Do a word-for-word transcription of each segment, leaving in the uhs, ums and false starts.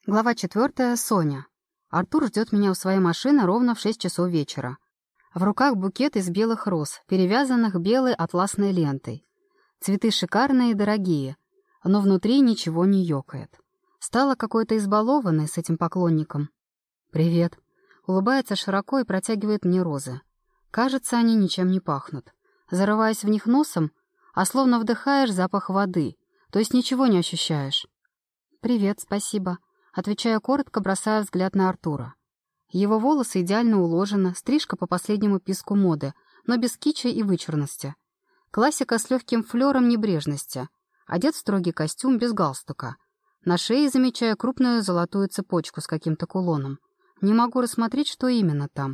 Глава четвертая. Соня. Артур ждет меня у своей машины ровно в шесть часов вечера. В руках букет из белых роз, перевязанных белой атласной лентой. Цветы шикарные и дорогие, но внутри ничего не ёкает. Стала какой-то избалованной с этим поклонником. «Привет». Улыбается широко и протягивает мне розы. Кажется, они ничем не пахнут. Зарываясь в них носом, а словно вдыхаешь запах воды, то есть ничего не ощущаешь. «Привет, спасибо». Отвечаю коротко, бросая взгляд на Артура. Его волосы идеально уложены, стрижка по последнему писку моды, но без кичи и вычурности. Классика с легким флером небрежности. Одет в строгий костюм без галстука. На шее замечаю крупную золотую цепочку с каким-то кулоном. Не могу рассмотреть, что именно там.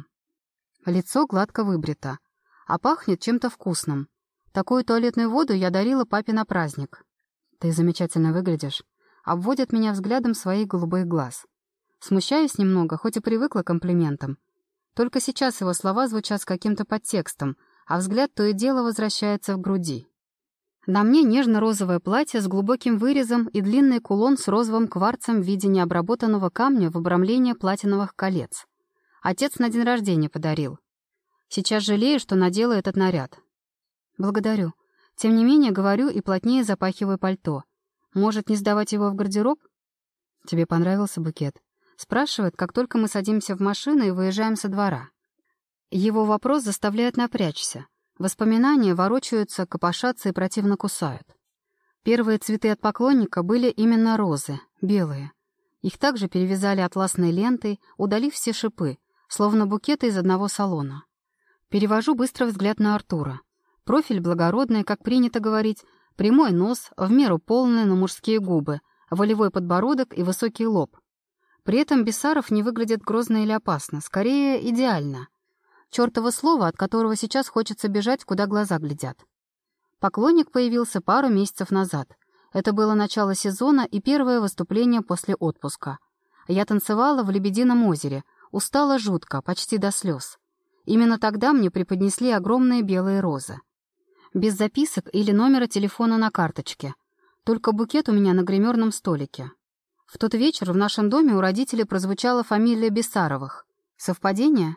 Лицо гладко выбрито, а пахнет чем-то вкусным. Такую туалетную воду я дарила папе на праздник. «Ты замечательно выглядишь», — обводит меня взглядом своих голубых глаз. Смущаюсь немного, хоть и привыкла к комплиментам. Только сейчас его слова звучат с каким-то подтекстом, а взгляд то и дело возвращается в груди. На мне нежно-розовое платье с глубоким вырезом и длинный кулон с розовым кварцем в виде необработанного камня в обрамлении платиновых колец. Отец на день рождения подарил. Сейчас жалею, что надела этот наряд. Благодарю. Тем не менее, говорю и плотнее запахиваю пальто. Может, не сдавать его в гардероб? Тебе понравился букет? Спрашивает, как только мы садимся в машину и выезжаем со двора. Его вопрос заставляет напрячься. Воспоминания ворочаются, копошатся и противно кусают. Первые цветы от поклонника были именно розы, белые. Их также перевязали атласной лентой, удалив все шипы, словно букеты из одного салона. Перевожу быстро взгляд на Артура. Профиль благородный, как принято говорить, прямой нос, в меру полный, но мужские губы, волевой подбородок и высокий лоб. При этом Бессаров не выглядит грозно или опасно, скорее идеально. Чёртово слово, от которого сейчас хочется бежать, куда глаза глядят. Поклонник появился пару месяцев назад. Это было начало сезона и первое выступление после отпуска. Я танцевала в Лебедином озере, устала жутко, почти до слез. Именно тогда мне преподнесли огромные белые розы. Без записок или номера телефона на карточке. Только букет у меня на гримерном столике. В тот вечер в нашем доме у родителей прозвучала фамилия Бессаровых. Совпадение?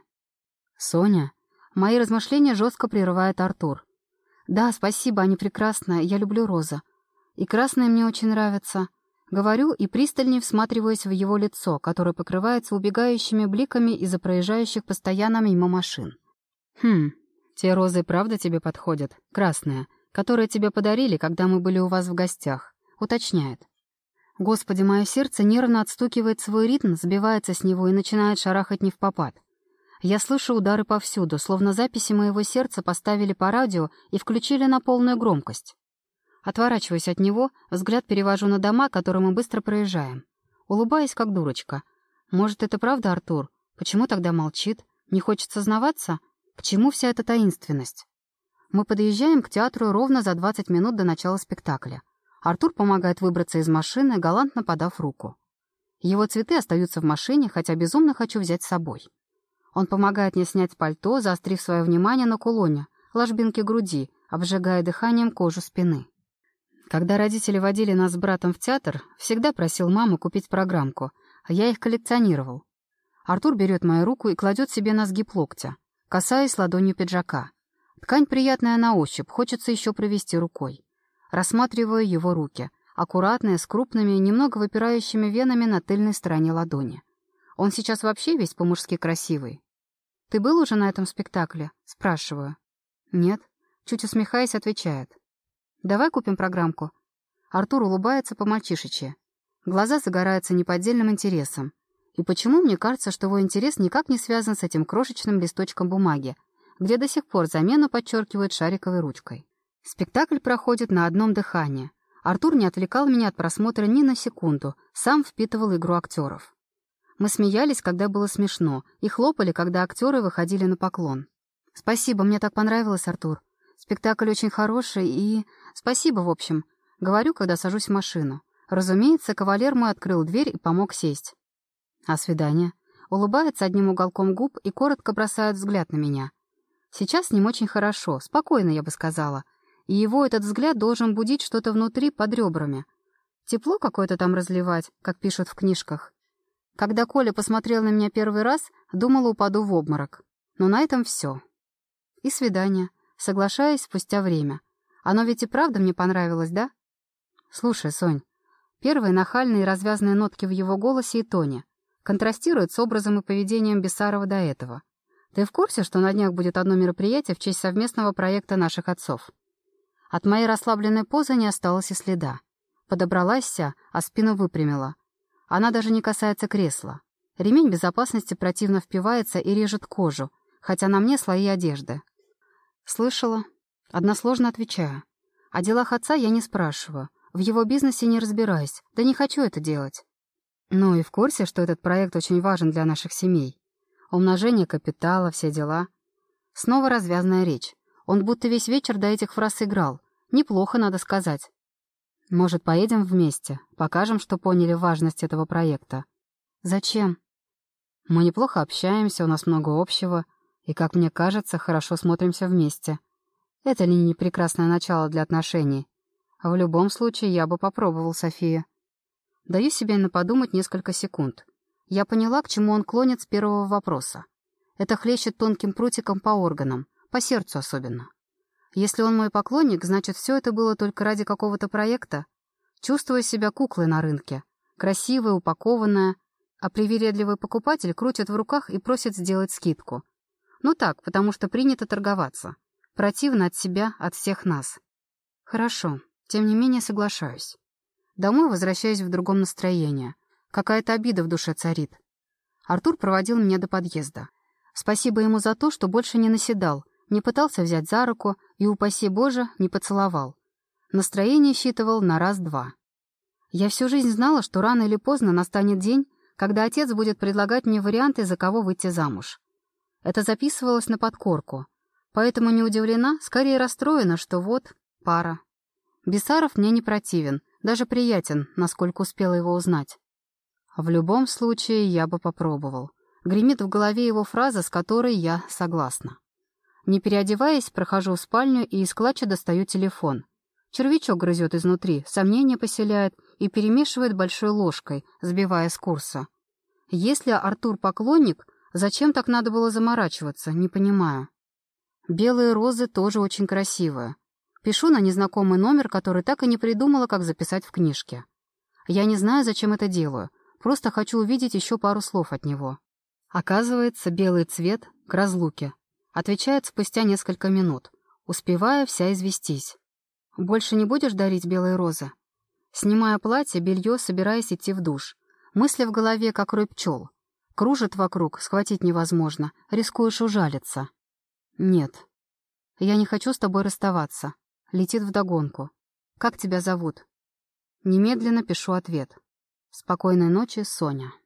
Соня. Мои размышления жестко прерывает Артур. Да, спасибо, они прекрасные, я люблю розы. И красные мне очень нравятся. Говорю и пристальнее всматриваюсь в его лицо, которое покрывается убегающими бликами из-за проезжающих постоянно мимо машин. Хм, те розы правда тебе подходят? Красные, которые тебе подарили, когда мы были у вас в гостях. Уточняет. Господи, мое сердце нервно отстукивает свой ритм, сбивается с него и начинает шарахать невпопад. Я слышу удары повсюду, словно записи моего сердца поставили по радио и включили на полную громкость. Отворачиваюсь от него, взгляд перевожу на дома, которые мы быстро проезжаем. Улыбаюсь, как дурочка. Может, это правда, Артур? Почему тогда молчит? Не хочет сознаваться? К чему вся эта таинственность? Мы подъезжаем к театру ровно за двадцать минут до начала спектакля. Артур помогает выбраться из машины, галантно подав руку. Его цветы остаются в машине, хотя безумно хочу взять с собой. Он помогает мне снять пальто, заострив свое внимание на кулоне, ложбинке груди, обжигая дыханием кожу спины. Когда родители водили нас с братом в театр, всегда просил маму купить программку, а я их коллекционировал. Артур берет мою руку и кладет себе на сгиб локтя, касаясь ладонью пиджака. Ткань приятная на ощупь, хочется еще провести рукой. Рассматриваю его руки, аккуратные, с крупными, немного выпирающими венами на тыльной стороне ладони. Он сейчас вообще весь по-мужски красивый. «Ты был уже на этом спектакле?» — спрашиваю. «Нет», — чуть усмехаясь, отвечает. «Давай купим программку». Артур улыбается по-мальчишечьи. Глаза загораются неподдельным интересом. И почему мне кажется, что его интерес никак не связан с этим крошечным листочком бумаги, где до сих пор замену подчеркивают шариковой ручкой? Спектакль проходит на одном дыхании. Артур не отвлекал меня от просмотра ни на секунду, сам впитывал игру актеров. Мы смеялись, когда было смешно, и хлопали, когда актеры выходили на поклон. «Спасибо, мне так понравилось, Артур. Спектакль очень хороший и... Спасибо, в общем», — говорю, когда сажусь в машину. Разумеется, кавалер мой открыл дверь и помог сесть. «А свидание?» Улыбается одним уголком губ и коротко бросает взгляд на меня. Сейчас с ним очень хорошо, спокойно, я бы сказала. И его этот взгляд должен будить что-то внутри под ребрами. Тепло какое-то там разливать, как пишут в книжках. Когда Коля посмотрел на меня первый раз, думала, упаду в обморок. Но на этом все. И свидание. Соглашаюсь спустя время. Оно ведь и правда мне понравилось, да? Слушай, Сонь, первые нахальные и развязные нотки в его голосе и тоне контрастируют с образом и поведением Бессарова до этого. Ты в курсе, что на днях будет одно мероприятие в честь совместного проекта наших отцов? От моей расслабленной позы не осталось и следа. Подобралась вся, а спину выпрямила. Она даже не касается кресла. Ремень безопасности противно впивается и режет кожу, хотя на мне слои одежды. Слышала. Односложно отвечаю. О делах отца я не спрашиваю. В его бизнесе не разбираюсь, да не хочу это делать. Ну и в курсе, что этот проект очень важен для наших семей. Умножение капитала, все дела. Снова развязная речь. Он будто весь вечер до этих фраз играл. Неплохо, надо сказать. Может, поедем вместе, покажем, что поняли важность этого проекта. Зачем? Мы неплохо общаемся, у нас много общего, и, как мне кажется, хорошо смотримся вместе. Это ли не прекрасное начало для отношений? В любом случае, я бы попробовал, София. Даю себе на подумать несколько секунд. Я поняла, к чему он клонит с первого вопроса. Это хлещет тонким прутиком по органам, по сердцу особенно. Если он мой поклонник, значит, все это было только ради какого-то проекта. Чувствую себя куклой на рынке, красивая, упакованная, а привередливый покупатель крутит в руках и просит сделать скидку. Ну так, потому что принято торговаться. Противно от себя, от всех нас. Хорошо, тем не менее соглашаюсь. Домой возвращаюсь в другом настроении. Какая-то обида в душе царит. Артур проводил меня до подъезда. Спасибо ему за то, что больше не наседал, не пытался взять за руку и, упаси Боже, не поцеловал. Настроение считывал на раз-два. Я всю жизнь знала, что рано или поздно настанет день, когда отец будет предлагать мне варианты, за кого выйти замуж. Это записывалось на подкорку, поэтому не удивлена, скорее расстроена, что вот, пара. Бессаров мне не противен, даже приятен, насколько успела его узнать. В любом случае, я бы попробовал. Гремит в голове его фраза, с которой я согласна. Не переодеваясь, прохожу в спальню и из клатча достаю телефон. Червячок грызет изнутри, сомнения поселяет и перемешивает большой ложкой, сбивая с курса. Если Артур поклонник, зачем так надо было заморачиваться, не понимаю. Белые розы тоже очень красивые. Пишу на незнакомый номер, который так и не придумала, как записать в книжке. Я не знаю, зачем это делаю, просто хочу увидеть еще пару слов от него. Оказывается, белый цвет к разлуке. Отвечает спустя несколько минут, успевая вся известись. «Больше не будешь дарить белые розы?» Снимая платье, белье, собираясь идти в душ. Мысли в голове, как рой пчел. Кружит вокруг, схватить невозможно, рискуешь ужалиться. «Нет, я не хочу с тобой расставаться». Летит вдогонку. «Как тебя зовут?» Немедленно пишу ответ. «Спокойной ночи, Соня».